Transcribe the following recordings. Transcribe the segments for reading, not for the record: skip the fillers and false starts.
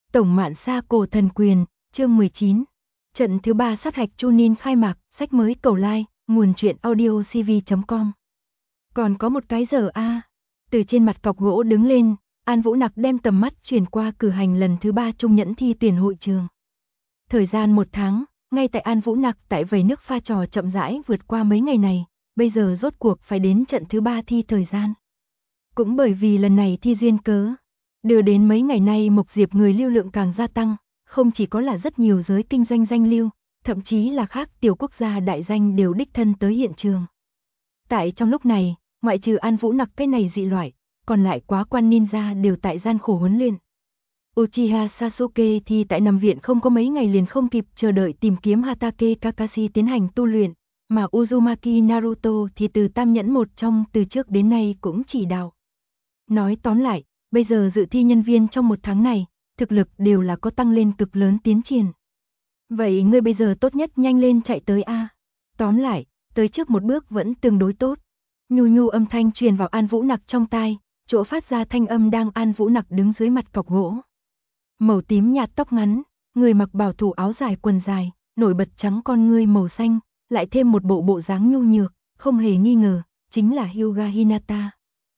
Tổng Mạn Sa Cổ Thần Quyền, chương 19. Trận thứ 3 sát hạch Chunin khai mạc, sách mới cầu like, nguồn truyện audio cv.com. Còn có một cái giờ a. Từ trên mặt cọc gỗ đứng lên, An Vũ Nặc đem tầm mắt chuyển qua cử hành lần thứ 3 Trung Nhẫn thi tuyển hội trường. Thời gian 1 tháng, ngay tại An Vũ Nặc tại vầy nước pha trò chậm rãi vượt qua mấy ngày này, bây giờ rốt cuộc phải đến trận thứ 3 thi thời gian. Cũng bởi vì lần này thi duyên cớ, đưa đến mấy ngày nay Mộc Diệp người lưu lượng càng gia tăng, không chỉ có là rất nhiều giới kinh doanh danh lưu, thậm chí là khác tiểu quốc gia đại danh đều đích thân tới hiện trường. Tại trong lúc này, ngoại trừ An Vũ Nặc cái này dị loại, còn lại quá quan ninja đều tại gian khổ huấn luyện. Uchiha Sasuke thì tại nằm viện không có mấy ngày liền không kịp chờ đợi tìm kiếm Hatake Kakashi tiến hành tu luyện, mà Uzumaki Naruto thì từ tam nhẫn một trong từ trước đến nay cũng chỉ đạo. Nói tóm lại, bây giờ dự thi nhân viên trong 1 tháng này, thực lực đều là có tăng lên cực lớn tiến triển. Vậy ngươi bây giờ tốt nhất nhanh lên chạy tới a. Tóm lại, tới trước một bước vẫn tương đối tốt. Nhu nhu âm thanh truyền vào An Vũ Nặc trong tai, chỗ phát ra thanh âm đang An Vũ Nặc đứng dưới mặt cọc gỗ. Màu tím nhạt tóc ngắn, người mặc bảo thủ áo dài quần dài, nổi bật trắng con ngươi màu xanh, lại thêm một bộ dáng nhu nhược, không hề nghi ngờ, chính là Hyuga Hinata.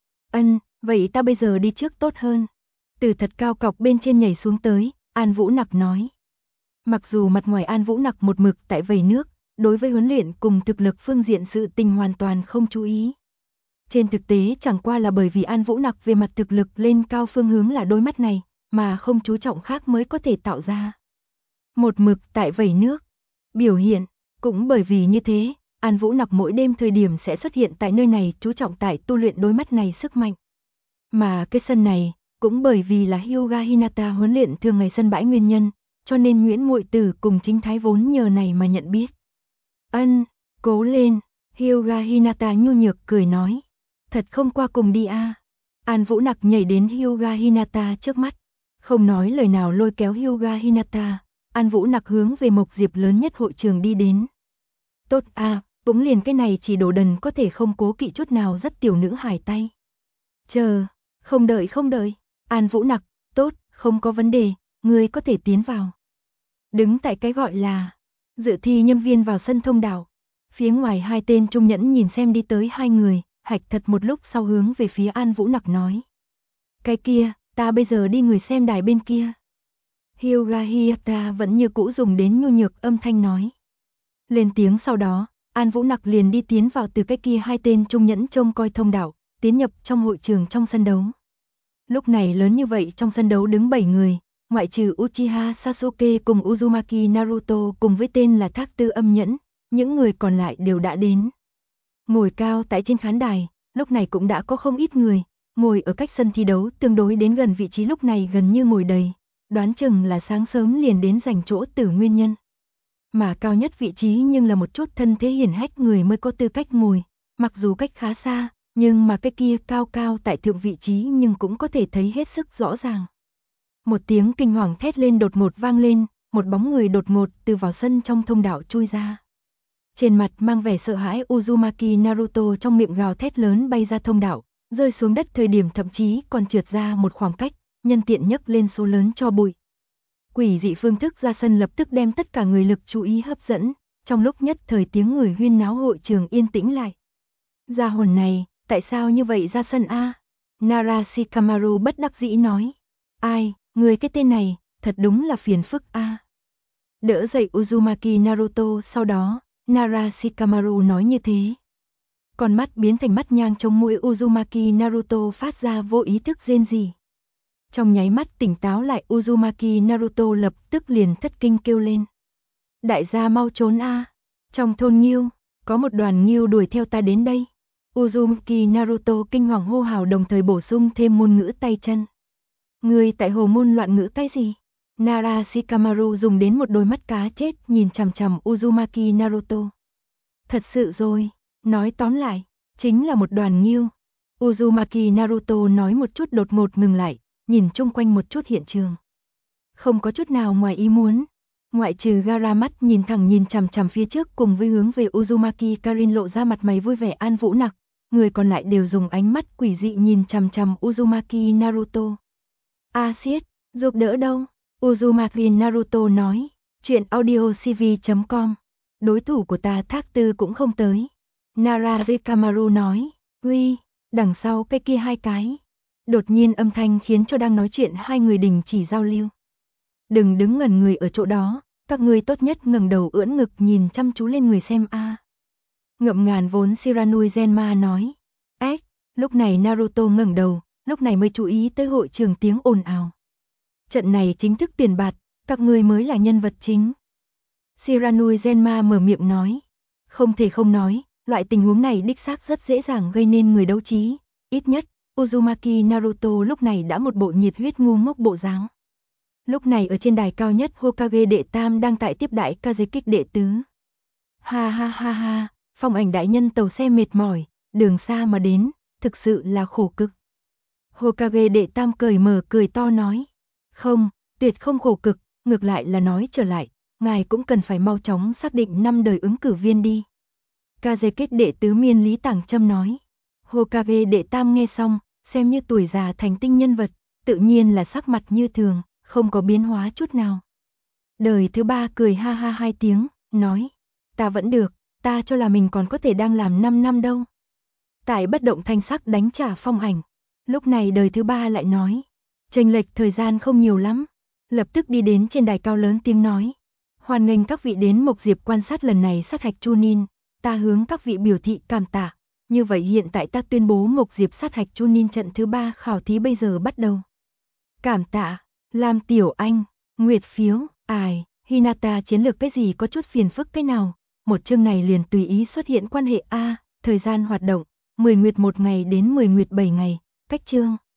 Vậy ta bây giờ đi trước tốt hơn. Từ thật cao cọc bên trên nhảy xuống tới, An Vũ Nặc nói. Mặc dù mặt ngoài An Vũ Nặc một mực tại vầy nước, đối với huấn luyện cùng thực lực phương diện sự tình hoàn toàn không chú ý. Trên thực tế chẳng qua là bởi vì An Vũ Nặc về mặt thực lực lên cao phương hướng là đôi mắt này, mà không chú trọng khác mới có thể tạo ra. Một mực tại vầy nước, biểu hiện, cũng bởi vì như thế, An Vũ Nặc mỗi đêm thời điểm sẽ xuất hiện tại nơi này chú trọng tại tu luyện đôi mắt này sức mạnh. Mà cái sân này, cũng bởi vì là Hyuga Hinata huấn luyện thường ngày sân bãi nguyên nhân, cho nên Nguyễn Muội Tử cùng Chính Thái vốn nhờ này mà nhận biết. Cố lên, Hyuga Hinata nhu nhược cười nói. Thật không qua cùng đi a. An Vũ Nặc nhảy đến Hyuga Hinata trước mắt, không nói lời nào lôi kéo Hyuga Hinata, An Vũ Nặc hướng về Mộc Diệp lớn nhất hội trường đi đến. Tốt a, cũng liền cái này chỉ đồ đần có thể không cố kỵ chút nào rất tiểu nữ hài tay. Chờ, không đợi, An Vũ Nặc, tốt, không có vấn đề, ngươi có thể tiến vào. Đứng tại cái gọi là dự thi nhân viên vào sân thông đạo, phía ngoài 2 tên trung nhẫn nhìn xem đi tới 2 người, hạch thật một lúc sau hướng về phía An Vũ Nặc nói. Cái kia, ta bây giờ đi người xem đài bên kia. Hyuga Hinata vẫn như cũ dùng đến nhu nhược âm thanh nói. Lên tiếng sau đó, An Vũ Nặc liền đi tiến vào từ cái kia 2 tên trung nhẫn trông coi thông đạo, tiến nhập trong hội trường trong sân đấu. Lúc này lớn như vậy trong sân đấu đứng 7 người, ngoại trừ Uchiha Sasuke cùng Uzumaki Naruto cùng với tên là Thác Tư Âm Nhẫn, những người còn lại đều đã đến. Ngồi cao tại trên khán đài, lúc này cũng đã có không ít người, ngồi ở cách sân thi đấu tương đối đến gần vị trí lúc này gần như ngồi đầy, đoán chừng là sáng sớm liền đến giành chỗ tử nguyên nhân. Mà cao nhất vị trí nhưng là một chút thân thế hiển hách người mới có tư cách ngồi, mặc dù cách khá xa, nhưng mà cái kia cao cao tại thượng vị trí nhưng cũng có thể thấy hết sức rõ ràng. Một tiếng kinh hoàng thét lên đột ngột vang lên, một bóng người đột ngột từ vào sân trong thông đạo chui ra. Trên mặt mang vẻ sợ hãi Uzumaki Naruto trong miệng gào thét lớn bay ra thông đạo, rơi xuống đất thời điểm thậm chí còn trượt ra một khoảng cách, nhân tiện nhấc lên số lớn tro bụi. Quỷ dị phương thức ra sân lập tức đem tất cả người lực chú ý hấp dẫn, trong lúc nhất thời tiếng người huyên náo hội trường yên tĩnh lại. Gia hồn này, tại sao như vậy ra sân a? Nara Shikamaru bất đắc dĩ nói. Ai, người cái tên này, thật đúng là phiền phức a. Đỡ dậy Uzumaki Naruto sau đó, Nara Shikamaru nói như thế. Con mắt biến thành mắt nhang trong mũi Uzumaki Naruto phát ra vô ý thức rên rỉ. Trong nháy mắt tỉnh táo lại Uzumaki Naruto lập tức liền thất kinh kêu lên. Đại gia mau trốn a. Trong thôn Nghiêu, có một đoàn Nghiêu đuổi theo ta đến đây. Uzumaki Naruto kinh hoàng hô hào đồng thời bổ sung thêm ngôn ngữ tay chân. Người tại hồ môn loạn ngữ cái gì? Nara Shikamaru dùng đến một đôi mắt cá chết nhìn chằm chằm Uzumaki Naruto. Thật sự rồi, nói tóm lại, chính là một đoàn Nghiêu. Uzumaki Naruto nói một chút đột ngột ngừng lại, nhìn chung quanh một chút hiện trường. Không có chút nào ngoài ý muốn. Ngoại trừ Gaara mắt nhìn thẳng nhìn chằm chằm phía trước cùng với hướng về Uzumaki Karin lộ ra mặt mày vui vẻ An Vũ Nặc, người còn lại đều dùng ánh mắt quỷ dị nhìn chằm chằm Uzumaki Naruto. A Siết, giúp đỡ đâu? Uzumaki Naruto nói, chuyện audio cv.com. Đối thủ của ta thác tư cũng không tới. Narajikamaru nói, uy, đằng sau cái kia hai cái. Đột nhiên âm thanh khiến cho đang nói chuyện hai người đình chỉ giao lưu. Đừng đứng ngẩn người ở chỗ đó, các ngươi tốt nhất ngẩng đầu ưỡn ngực nhìn chăm chú lên người xem a. Ngậm ngàn vốn Shiranui Zenma nói. Ếch, lúc này Naruto ngẩng đầu, lúc này mới chú ý tới hội trường tiếng ồn ào. Trận này chính thức tuyển bạt, các ngươi mới là nhân vật chính. Shiranui Zenma mở miệng nói. Không thể không nói, loại tình huống này đích xác rất dễ dàng gây nên người đấu trí. Ít nhất, Uzumaki Naruto lúc này đã một bộ nhiệt huyết ngu ngốc bộ dáng. Lúc này ở trên đài cao nhất Hokage đệ tam đang tại tiếp đãi Kazekage đệ tứ. Ha ha ha ha, Phong Ảnh đại nhân tàu xe mệt mỏi, đường xa mà đến, thực sự là khổ cực. Hokage đệ tam cởi mở cười to nói. Không, tuyệt không khổ cực, ngược lại là nói trở lại, ngài cũng cần phải mau chóng xác định 5 đời ứng cử viên đi. Kazekage đệ tứ Miên Lý Tảng Trâm nói. Hokage đệ tam nghe xong, xem như tuổi già thành tinh nhân vật, tự nhiên là sắc mặt như thường, không có biến hóa chút nào. Đời thứ ba cười ha ha hai tiếng, nói. Ta vẫn được, ta cho là mình còn có thể đang làm 5 năm đâu. Tại bất động thanh sắc đánh trả Phong Ảnh. Lúc này đời thứ ba lại nói. Chênh lệch thời gian không nhiều lắm. Lập tức đi đến trên đài cao lớn tiếng nói. Hoan nghênh các vị đến Mộc Diệp quan sát lần này sát hạch Chunin. Ta hướng các vị biểu thị cảm tạ. Như vậy hiện tại ta tuyên bố Mộc Diệp sát hạch Chunin trận thứ 3 khảo thí bây giờ bắt đầu. Cảm tạ, Lam Tiểu Anh, Nguyệt Phiếu, Ai, Hinata chiến lược cái gì có chút phiền phức cái nào. Một chương này liền tùy ý xuất hiện quan hệ A, thời gian hoạt động, 10 nguyệt 1 ngày đến 10 nguyệt 7 ngày, cách chương.